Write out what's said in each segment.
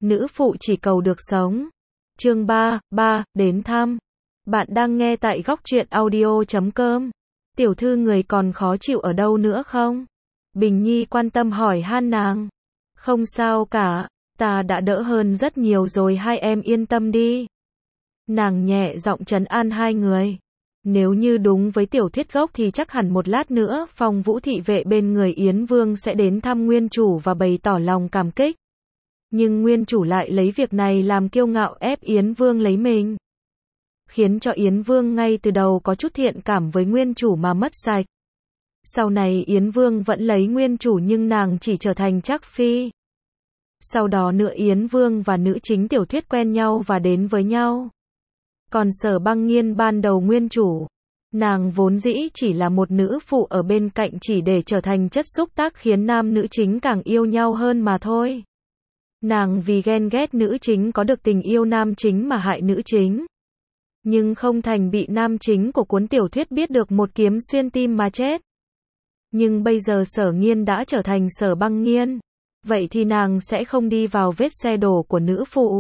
nữ phụ chỉ cầu được sống. Chương 3, đến thăm. Bạn đang nghe tại góc truyện audio.com. Tiểu thư người còn khó chịu ở đâu nữa không? Bình Nhi quan tâm hỏi han nàng. Không sao cả, ta đã đỡ hơn rất nhiều rồi, hai em yên tâm đi. Nàng nhẹ giọng trấn an hai người. Nếu như đúng với tiểu thuyết gốc thì chắc hẳn một lát nữa Phong Vũ thị vệ bên người Yến Vương sẽ đến thăm nguyên chủ và bày tỏ lòng cảm kích. Nhưng nguyên chủ lại lấy việc này làm kiêu ngạo ép Yến Vương lấy mình. Khiến cho Yến Vương ngay từ đầu có chút thiện cảm với nguyên chủ mà mất sạch. Sau này Yến Vương vẫn lấy nguyên chủ nhưng nàng chỉ trở thành trắc phi. Sau đó nữa Yến Vương và nữ chính tiểu thuyết quen nhau và đến với nhau. Còn Sở Băng Nghiên ban đầu nguyên chủ, nàng vốn dĩ chỉ là một nữ phụ ở bên cạnh chỉ để trở thành chất xúc tác khiến nam nữ chính càng yêu nhau hơn mà thôi. Nàng vì ghen ghét nữ chính có được tình yêu nam chính mà hại nữ chính. Nhưng không thành bị nam chính của cuốn tiểu thuyết biết được một kiếm xuyên tim mà chết. Nhưng bây giờ Sở Nghiên đã trở thành Sở Băng Nghiên. Vậy thì nàng sẽ không đi vào vết xe đổ của nữ phụ.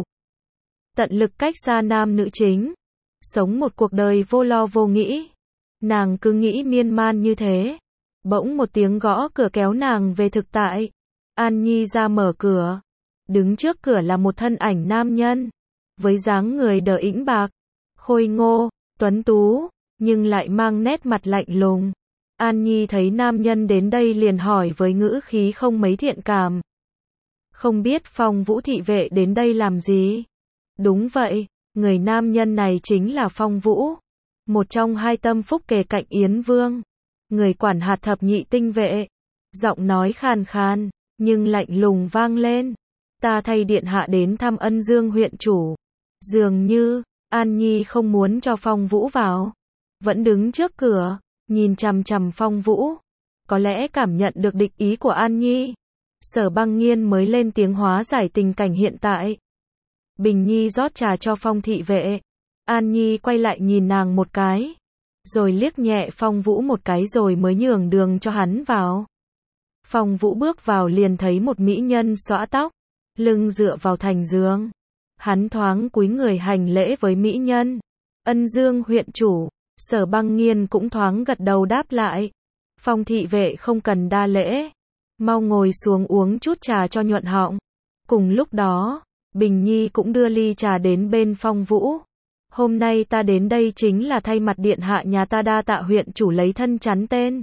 Tận lực cách xa nam nữ chính. Sống một cuộc đời vô lo vô nghĩ. Nàng cứ nghĩ miên man như thế. Bỗng một tiếng gõ cửa kéo nàng về thực tại. An Nhi ra mở cửa. Đứng trước cửa là một thân ảnh nam nhân. Với dáng người đờ ĩnh bạc. Khôi ngô, tuấn tú, nhưng lại mang nét mặt lạnh lùng. An Nhi thấy nam nhân đến đây liền hỏi với ngữ khí không mấy thiện cảm. Không biết Phong Vũ thị vệ đến đây làm gì? Đúng vậy, người nam nhân này chính là Phong Vũ. Một trong hai tâm phúc kề cạnh Yến Vương. Người quản hạt thập nhị tinh vệ. Giọng nói khàn khàn, nhưng lạnh lùng vang lên. Ta thay điện hạ đến thăm Ân Dương huyện chủ. Dường như An Nhi không muốn cho Phong Vũ vào. Vẫn đứng trước cửa, nhìn chằm chằm Phong Vũ. Có lẽ cảm nhận được địch ý của An Nhi. Sở Băng Nghiên mới lên tiếng hóa giải tình cảnh hiện tại. Bình Nhi rót trà cho Phong thị vệ. An Nhi quay lại nhìn nàng một cái. Rồi liếc nhẹ Phong Vũ một cái rồi mới nhường đường cho hắn vào. Phong Vũ bước vào liền thấy một mỹ nhân xõa tóc. Lưng dựa vào thành giường. Hắn thoáng cúi người hành lễ với mỹ nhân. Ân Dương huyện chủ. Sở Băng Nghiên cũng thoáng gật đầu đáp lại. Phong thị vệ không cần đa lễ. Mau ngồi xuống uống chút trà cho nhuận họng. Cùng lúc đó, Bình Nhi cũng đưa ly trà đến bên Phong Vũ. Hôm nay ta đến đây chính là thay mặt điện hạ nhà ta đa tạ huyện chủ lấy thân chắn tên.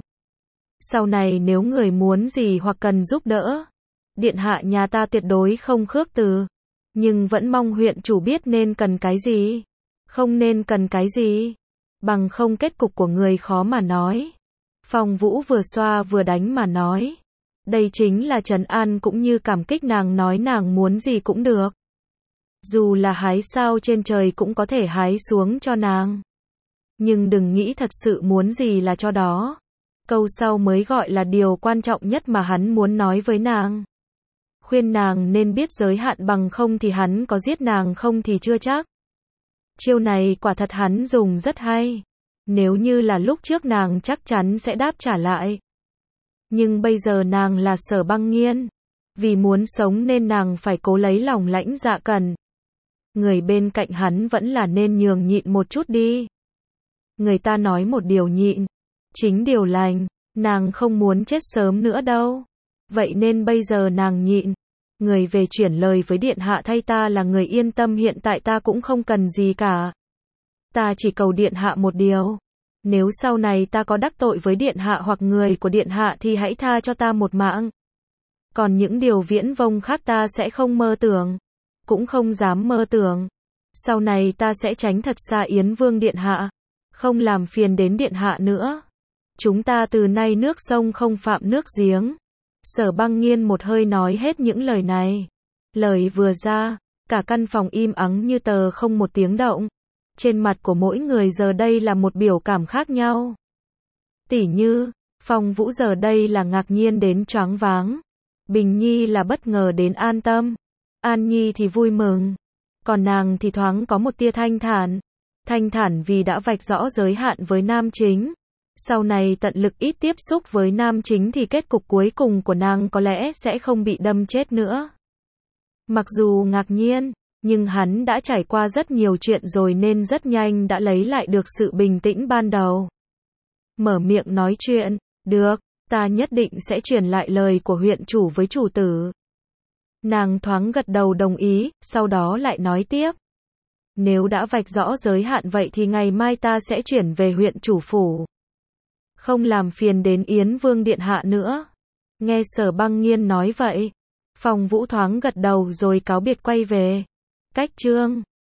Sau này nếu người muốn gì hoặc cần giúp đỡ, điện hạ nhà ta tuyệt đối không khước từ. Nhưng vẫn mong huyện chủ biết nên cần cái gì, không nên cần cái gì. Bằng không kết cục của người khó mà nói. Phong Vũ vừa xoa vừa đánh mà nói. Đây chính là trấn an cũng như cảm kích nàng, nói nàng muốn gì cũng được. Dù là hái sao trên trời cũng có thể hái xuống cho nàng. Nhưng đừng nghĩ thật sự muốn gì là cho đó. Câu sau mới gọi là điều quan trọng nhất mà hắn muốn nói với nàng. Khuyên nàng nên biết giới hạn, bằng không thì hắn có giết nàng không thì chưa chắc. Chiêu này quả thật hắn dùng rất hay. Nếu như là lúc trước nàng chắc chắn sẽ đáp trả lại. Nhưng bây giờ nàng là Sở Băng Nghiên. Vì muốn sống nên nàng phải cố lấy lòng lãnh dạ cẩn. Người bên cạnh hắn vẫn là nên nhường nhịn một chút đi. Người ta nói một điều nhịn, chính điều lành. Nàng không muốn chết sớm nữa đâu. Vậy nên bây giờ nàng nhịn. Người về chuyển lời với điện hạ thay ta là người yên tâm, hiện tại ta cũng không cần gì cả. Ta chỉ cầu điện hạ một điều. Nếu sau này ta có đắc tội với điện hạ hoặc người của điện hạ thì hãy tha cho ta một mạng. Còn những điều viễn vông khác ta sẽ không mơ tưởng. Cũng không dám mơ tưởng. Sau này ta sẽ tránh thật xa Yến Vương điện hạ. Không làm phiền đến điện hạ nữa. Chúng ta từ nay nước sông không phạm nước giếng. Sở Băng Nghiên một hơi nói hết những lời này. Lời vừa ra, cả căn phòng im ắng như tờ, không một tiếng động. Trên mặt của mỗi người giờ đây là một biểu cảm khác nhau. Tỉ như, Phong Vũ giờ đây là ngạc nhiên đến choáng váng. Bình Nhi là bất ngờ đến an tâm. An Nhi thì vui mừng. Còn nàng thì thoáng có một tia thanh thản. Thanh thản vì đã vạch rõ giới hạn với nam chính. Sau này tận lực ít tiếp xúc với nam chính thì kết cục cuối cùng của nàng có lẽ sẽ không bị đâm chết nữa. Mặc dù ngạc nhiên, nhưng hắn đã trải qua rất nhiều chuyện rồi nên rất nhanh đã lấy lại được sự bình tĩnh ban đầu. Mở miệng nói chuyện, được, ta nhất định sẽ truyền lại lời của huyện chủ với chủ tử. Nàng thoáng gật đầu đồng ý, sau đó lại nói tiếp. Nếu đã vạch rõ giới hạn vậy thì ngày mai ta sẽ chuyển về huyện chủ phủ. Không làm phiền đến Yến Vương điện hạ nữa. Nghe Sở Băng Nghiên nói vậy, Phong Vũ thoáng gật đầu rồi cáo biệt quay về. Cách chương